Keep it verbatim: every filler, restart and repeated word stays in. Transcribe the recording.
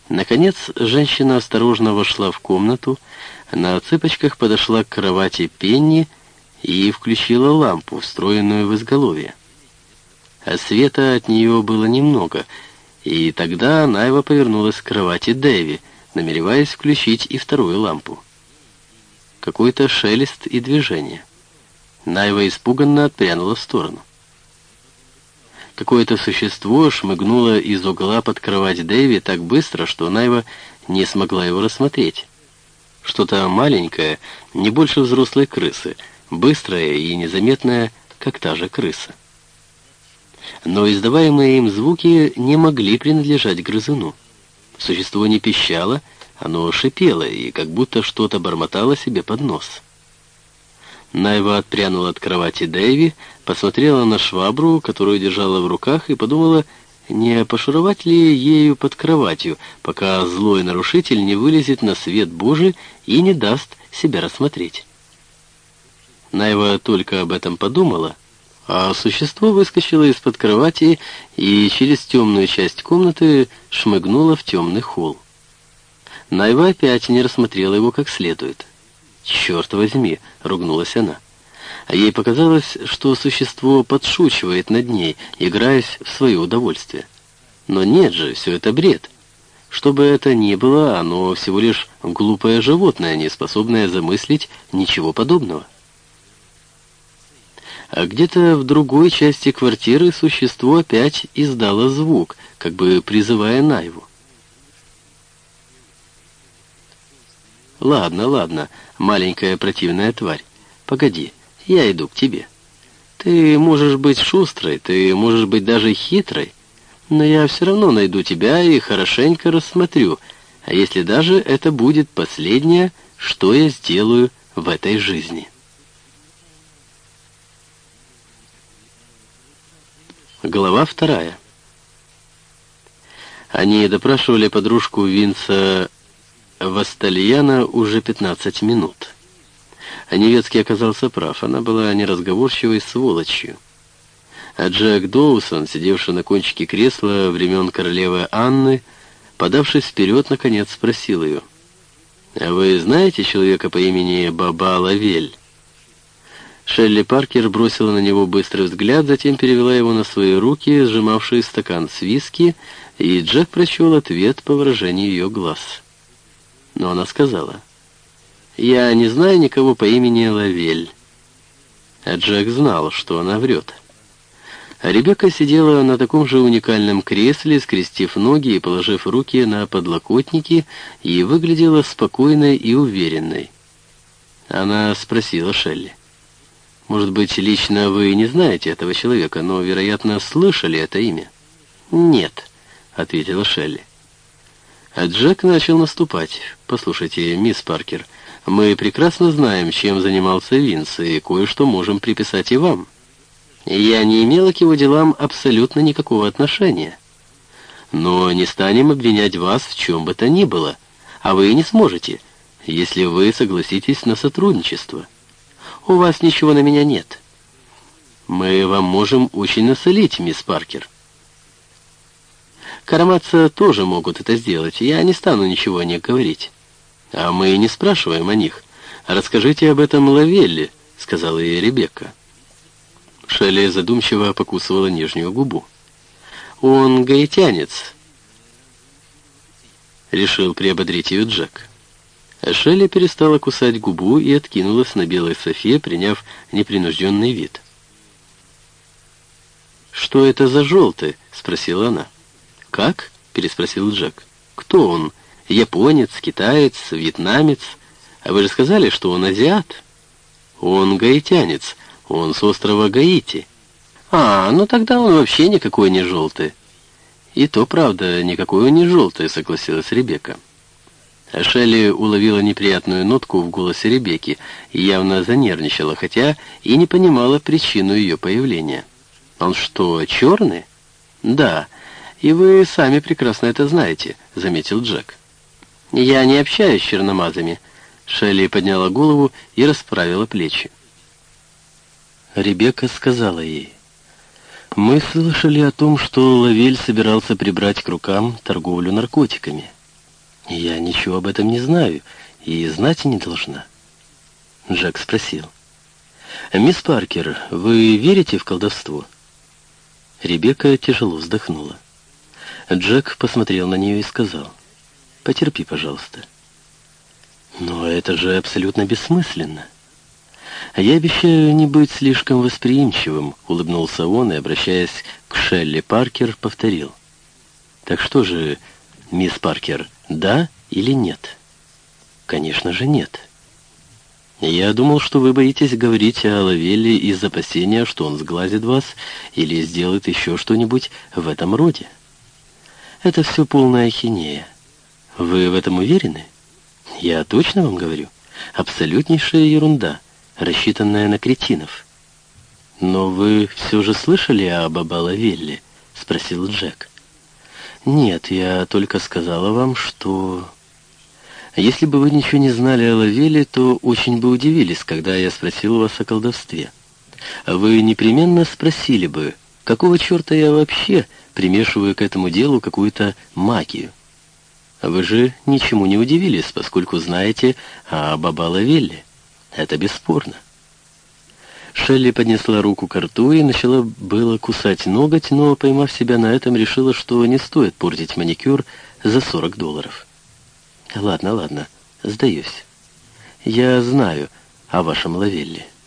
Наконец, женщина осторожно вошла в комнату, на цыпочках подошла к кровати Пенни и включила лампу, встроенную в изголовье. А света от нее было немного, и тогда Найва повернулась к кровати Дэви, намереваясь включить и вторую лампу. Какой-то шелест и движение. Найва испуганно отпрянула в сторону. Какое-то существо шмыгнуло из угла под кровать Дэви так быстро, что Найва не смогла его рассмотреть. Что-то маленькое, не больше взрослой крысы, быстрое и незаметное, как та же крыса. Но издаваемые им звуки не могли принадлежать грызуну. Существо не пищало, оно шипело и как будто что-то бормотало себе под нос. Найва отпрянула от кровати Дэви, посмотрела на швабру, которую держала в руках, и подумала, не пошуровать ли ею под кроватью, пока злой нарушитель не вылезет на свет Божий и не даст себя рассмотреть. Найва только об этом подумала, а существо выскочило из-под кровати и через темную часть комнаты шмыгнуло в темный холл. Найва опять не рассмотрела его как следует. «Черт возьми!» — ругнулась она. А ей показалось, что существо подшучивает над ней, играясь в свое удовольствие. Но нет же, все это бред. Что бы это ни было, оно всего лишь глупое животное, не способное замыслить ничего подобного. А где-то в другой части квартиры существо опять издало звук, как бы призывая Найву. «Ладно, ладно, маленькая противная тварь, погоди, я иду к тебе. Ты можешь быть шустрой, ты можешь быть даже хитрой, но я все равно найду тебя и хорошенько рассмотрю, а если даже это будет последнее, что я сделаю в этой жизни». Глава вторая. Они допрашивали подружку Винса Вастальяна уже пятнадцать минут. А Невецкий оказался прав, она была неразговорчивой сволочью. А Джек Доусон, сидевший на кончике кресла времен королевы Анны, подавшись вперед, наконец спросил ее: «А вы знаете человека по имени Баба Лавель?» Шелли Паркер бросила на него быстрый взгляд, затем перевела его на свои руки, сжимавшие стакан с виски, и Джек прочел ответ по выражению ее глаз. Но она сказала: «Я не знаю никого по имени Лавель». А Джек знал, что она врет. А Ребекка сидела на таком же уникальном кресле, скрестив ноги и положив руки на подлокотники, и выглядела спокойной и уверенной. Она спросила Шелли: «Может быть, лично вы не знаете этого человека, но, вероятно, слышали это имя?» «Нет», — ответила Шелли. А Джек начал наступать. «Послушайте, мисс Паркер, мы прекрасно знаем, чем занимался Винс, и кое-что можем приписать и вам. Я не имела к его делам абсолютно никакого отношения. Но не станем обвинять вас в чем бы то ни было, а вы не сможете, если вы согласитесь на сотрудничество. У вас ничего на меня нет. Мы вам можем очень насолить, мисс Паркер. Караматца тоже могут это сделать, я не стану ничего о них говорить. А мы не спрашиваем о них. Расскажите об этом Лавелле», — сказала ей Ребекка. Шелли задумчиво покусывала нижнюю губу. «Он гаитянец», — решил приободрить ее Джек. Шелли перестала кусать губу и откинулась на белой софе, приняв непринужденный вид. «Что это за желтый?» — спросила она. «Как?» — переспросил Джек. «Кто он? Японец, китаец, вьетнамец? А вы же сказали, что он азиат?» «Он гаитянец. Он с острова Гаити». «А, ну тогда он вообще никакой не желтый». «И то правда, никакой он не желтый», — согласилась Ребекка. А Шелли уловила неприятную нотку в голосе Ребекки и явно занервничала, хотя и не понимала причину ее появления. «Он что, черный?» «Да, и вы сами прекрасно это знаете», — заметил Джек. «Я не общаюсь с черномазами». Шелли подняла голову и расправила плечи. Ребекка сказала ей: «Мы слышали о том, что Лавель собирался прибрать к рукам торговлю наркотиками. «Я ничего об этом не знаю и знать и не должна». Джек спросил: «Мисс Паркер, вы верите в колдовство?» Ребекка тяжело вздохнула. Джек посмотрел на нее и сказал: «Потерпи, пожалуйста». «Но это же абсолютно бессмысленно». «Я обещаю не быть слишком восприимчивым», — улыбнулся он и, обращаясь к Шелли Паркер, повторил: «Так что же, мисс Паркер, да или нет?» «Конечно же нет». «Я думал, что вы боитесь говорить о Лавелле из опасения, что он сглазит вас или сделает еще что-нибудь в этом роде. Это все полная ахинея. Вы в этом уверены? Я точно вам говорю, абсолютнейшая ерунда, рассчитанная на кретинов». «Но вы все же слышали об Лавелле?» — спросил Джек. «Нет, я только сказала вам, что...» «Если бы вы ничего не знали о Лавелле, то очень бы удивились, когда я спросил вас о колдовстве. Вы непременно спросили бы, какого черта я вообще примешиваю к этому делу какую-то магию. Вы же ничему не удивились, поскольку знаете об Лавелле. Это бесспорно». Шелли поднесла руку к рту и начала было кусать ноготь, но, поймав себя на этом, решила, что не стоит портить маникюр за сорок долларов. «Ладно, ладно, сдаюсь. Я знаю о вашем Лавелле».